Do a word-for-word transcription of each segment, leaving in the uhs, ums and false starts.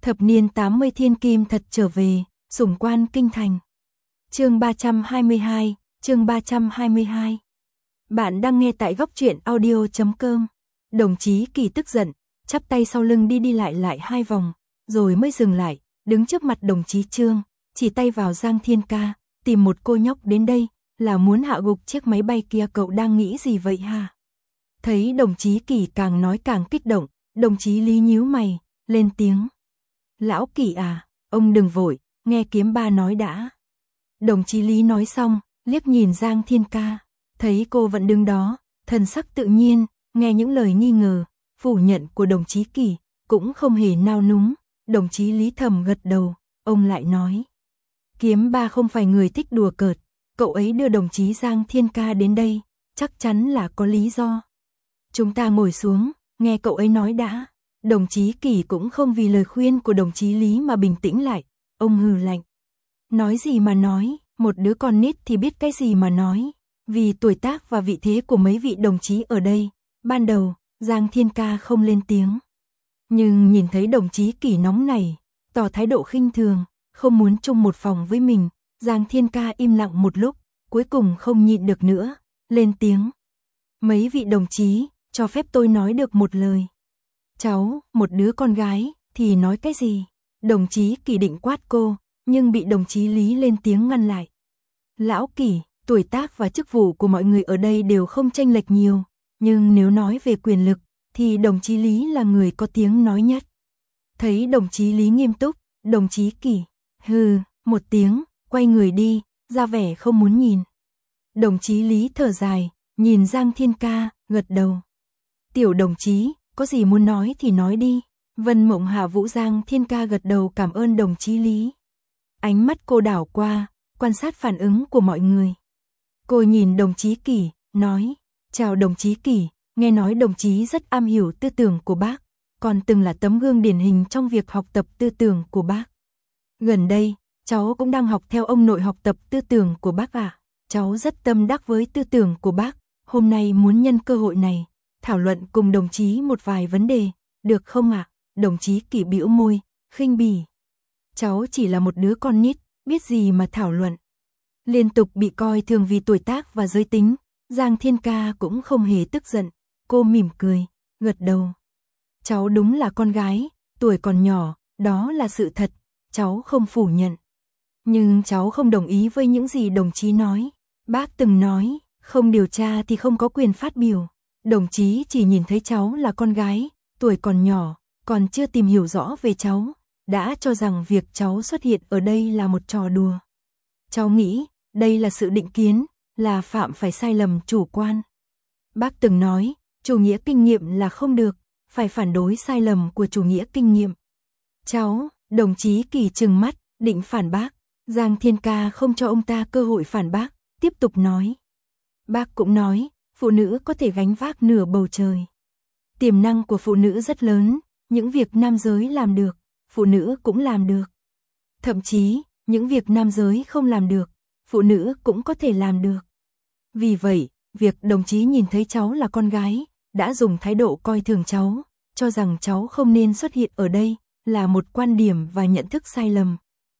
Thập niên tám mươi thiên kim thật trở về, sủng quan kinh thành. Chương ba trăm hai mươi hai, chương ba trăm hai mươi hai. Bạn đang nghe tại góc truyện audio chấm com. Đồng chí Kỳ tức giận, chắp tay sau lưng đi đi lại lại hai vòng, rồi mới dừng lại, đứng trước mặt đồng chí Trương, chỉ tay vào Giang Thiên Ca, tìm một cô nhóc đến đây, là muốn hạ gục chiếc máy bay kia, cậu đang nghĩ gì vậy hả? Thấy đồng chí Kỳ càng nói càng kích động, đồng chí Lý nhíu mày, lên tiếng. Lão Kỳ à, ông đừng vội, nghe Kiếm Ba nói đã. Đồng chí Lý nói xong, liếc nhìn Giang Thiên Ca, thấy cô vẫn đứng đó, thần sắc tự nhiên, nghe những lời nghi ngờ, phủ nhận của đồng chí Kỳ, cũng không hề nao núng, đồng chí Lý thầm gật đầu, ông lại nói. Kiếm Ba không phải người thích đùa cợt, cậu ấy đưa đồng chí Giang Thiên Ca đến đây, chắc chắn là có lý do. Chúng ta ngồi xuống, nghe cậu ấy nói đã. Đồng chí Kỳ cũng không vì lời khuyên của đồng chí Lý mà bình tĩnh lại, ông hừ lạnh. Nói gì mà nói, một đứa con nít thì biết cái gì mà nói, vì tuổi tác và vị thế của mấy vị đồng chí ở đây. Ban đầu, Giang Thiên Ca không lên tiếng. Nhưng nhìn thấy đồng chí Kỳ nóng này, tỏ thái độ khinh thường, không muốn chung một phòng với mình, Giang Thiên Ca im lặng một lúc, cuối cùng không nhịn được nữa, lên tiếng. Mấy vị đồng chí, cho phép tôi nói được một lời. Cháu, một đứa con gái, thì nói cái gì? Đồng chí Kỳ định quát cô, nhưng bị đồng chí Lý lên tiếng ngăn lại. Lão Kỳ, tuổi tác và chức vụ của mọi người ở đây đều không chênh lệch nhiều, nhưng nếu nói về quyền lực, thì đồng chí Lý là người có tiếng nói nhất. Thấy đồng chí Lý nghiêm túc, đồng chí Kỳ, hừ, một tiếng, quay người đi, ra vẻ không muốn nhìn. Đồng chí Lý thở dài, nhìn Giang Thiên Ca, gật đầu. Tiểu đồng chí, có gì muốn nói thì nói đi. Vân Mộng Hạ Vũ Giang Thiên Ca gật đầu cảm ơn đồng chí Lý. Ánh mắt cô đảo qua, quan sát phản ứng của mọi người. Cô nhìn đồng chí Kỳ, nói, chào đồng chí Kỳ, nghe nói đồng chí rất am hiểu tư tưởng của bác, còn từng là tấm gương điển hình trong việc học tập tư tưởng của bác. Gần đây, cháu cũng đang học theo ông nội học tập tư tưởng của bác ạ. À. Cháu rất tâm đắc với tư tưởng của bác, hôm nay muốn nhân cơ hội này, thảo luận cùng đồng chí một vài vấn đề, được không ạ? À? Đồng chí Kỳ bĩu môi, khinh bỉ. Cháu chỉ là một đứa con nít, biết gì mà thảo luận. Liên tục bị coi thường vì tuổi tác và giới tính, Giang Thiên Ca cũng không hề tức giận, cô mỉm cười, gật đầu. Cháu đúng là con gái, tuổi còn nhỏ, đó là sự thật, cháu không phủ nhận. Nhưng cháu không đồng ý với những gì đồng chí nói. Bác từng nói, không điều tra thì không có quyền phát biểu. Đồng chí chỉ nhìn thấy cháu là con gái, tuổi còn nhỏ, còn chưa tìm hiểu rõ về cháu, đã cho rằng việc cháu xuất hiện ở đây là một trò đùa. Cháu nghĩ, đây là sự định kiến, là phạm phải sai lầm chủ quan. Bác từng nói, chủ nghĩa kinh nghiệm là không được, phải phản đối sai lầm của chủ nghĩa kinh nghiệm. Cháu, đồng chí Kỳ trừng mắt, định phản bác. Giang Thiên Ca không cho ông ta cơ hội phản bác, tiếp tục nói. Bác cũng nói, phụ nữ có thể gánh vác nửa bầu trời. Tiềm năng của phụ nữ rất lớn, những việc nam giới làm được, phụ nữ cũng làm được. Thậm chí, những việc nam giới không làm được, phụ nữ cũng có thể làm được. Vì vậy, việc đồng chí nhìn thấy cháu là con gái, đã dùng thái độ coi thường cháu, cho rằng cháu không nên xuất hiện ở đây, là một quan điểm và nhận thức sai lầm.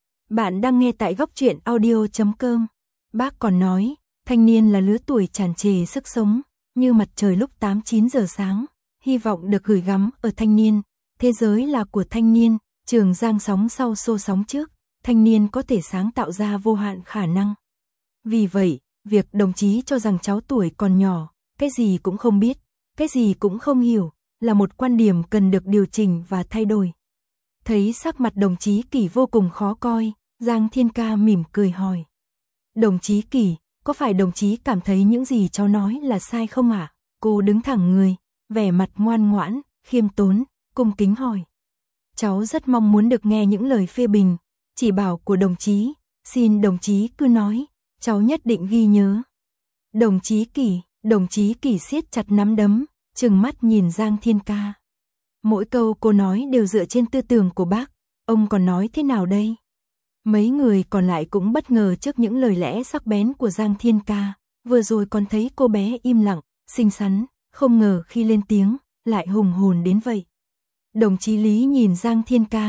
Bạn đang nghe tại góc truyện audio chấm com. Bác còn nói, thanh niên là lứa tuổi tràn trề sức sống, như mặt trời lúc tám chín giờ sáng, hy vọng được gửi gắm ở thanh niên. Thế giới là của thanh niên, trường giang sóng sau xô sóng trước, thanh niên có thể sáng tạo ra vô hạn khả năng. Vì vậy, việc đồng chí cho rằng cháu tuổi còn nhỏ, cái gì cũng không biết, cái gì cũng không hiểu, là một quan điểm cần được điều chỉnh và thay đổi. Thấy sắc mặt đồng chí Kỳ vô cùng khó coi, Giang Thiên Ca mỉm cười hỏi. Đồng chí Kỳ, có phải đồng chí cảm thấy những gì cháu nói là sai không ạ? À? Cô đứng thẳng người, vẻ mặt ngoan ngoãn, khiêm tốn, cung kính hỏi. Cháu rất mong muốn được nghe những lời phê bình, chỉ bảo của đồng chí, xin đồng chí cứ nói, cháu nhất định ghi nhớ. Đồng chí Kỳ, đồng chí Kỳ siết chặt nắm đấm, trừng mắt nhìn Giang Thiên Ca. Mỗi câu cô nói đều dựa trên tư tưởng của bác, ông còn nói thế nào đây? Mấy người còn lại cũng bất ngờ trước những lời lẽ sắc bén của Giang Thiên Ca, vừa rồi còn thấy cô bé im lặng, xinh xắn, không ngờ khi lên tiếng, lại hùng hồn đến vậy. Đồng chí Lý nhìn Giang Thiên Ca,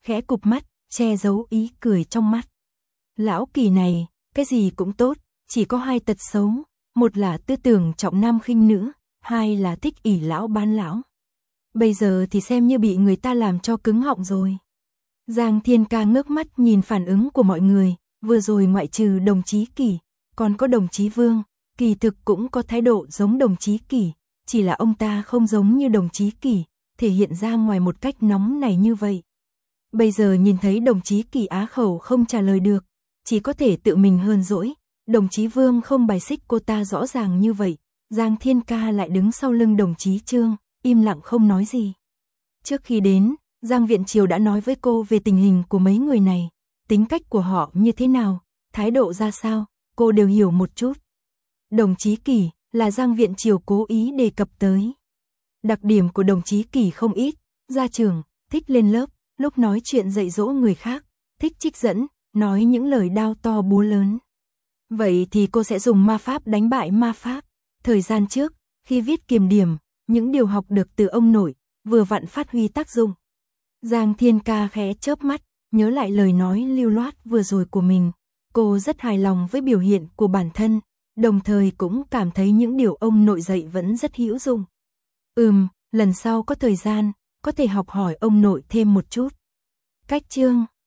khẽ cụp mắt, che giấu ý cười trong mắt. Lão Kỳ này, cái gì cũng tốt, chỉ có hai tật xấu, một là tư tưởng trọng nam khinh nữ, hai là thích ỷ lão bán lão. Bây giờ thì xem như bị người ta làm cho cứng họng rồi. Giang Thiên Ca ngước mắt nhìn phản ứng của mọi người, vừa rồi ngoại trừ đồng chí Kỳ, còn có đồng chí Vương, kỳ thực cũng có thái độ giống đồng chí Kỳ, chỉ là ông ta không giống như đồng chí Kỳ, thể hiện ra ngoài một cách nóng này như vậy. Bây giờ nhìn thấy đồng chí Kỳ á khẩu không trả lời được, chỉ có thể tự mình hờn dỗi, đồng chí Vương không bài xích cô ta rõ ràng như vậy, Giang Thiên Ca lại đứng sau lưng đồng chí Trương, im lặng không nói gì. Trước khi đến, Giang Viện Triều đã nói với cô về tình hình của mấy người này, tính cách của họ như thế nào, thái độ ra sao, cô đều hiểu một chút. Đồng chí Kỳ là Giang Viện Triều cố ý đề cập tới. Đặc điểm của đồng chí Kỳ không ít, ra trường, thích lên lớp, lúc nói chuyện dạy dỗ người khác, thích trích dẫn, nói những lời đao to búa lớn. Vậy thì cô sẽ dùng ma pháp đánh bại ma pháp. Thời gian trước, khi viết kiểm điểm, những điều học được từ ông nội, vừa vặn phát huy tác dụng. Giang Thiên Ca khẽ chớp mắt, nhớ lại lời nói lưu loát vừa rồi của mình. Cô rất hài lòng với biểu hiện của bản thân, đồng thời cũng cảm thấy những điều ông nội dạy vẫn rất hữu dụng. Ừm, lần sau có thời gian, có thể học hỏi ông nội thêm một chút. Cách chương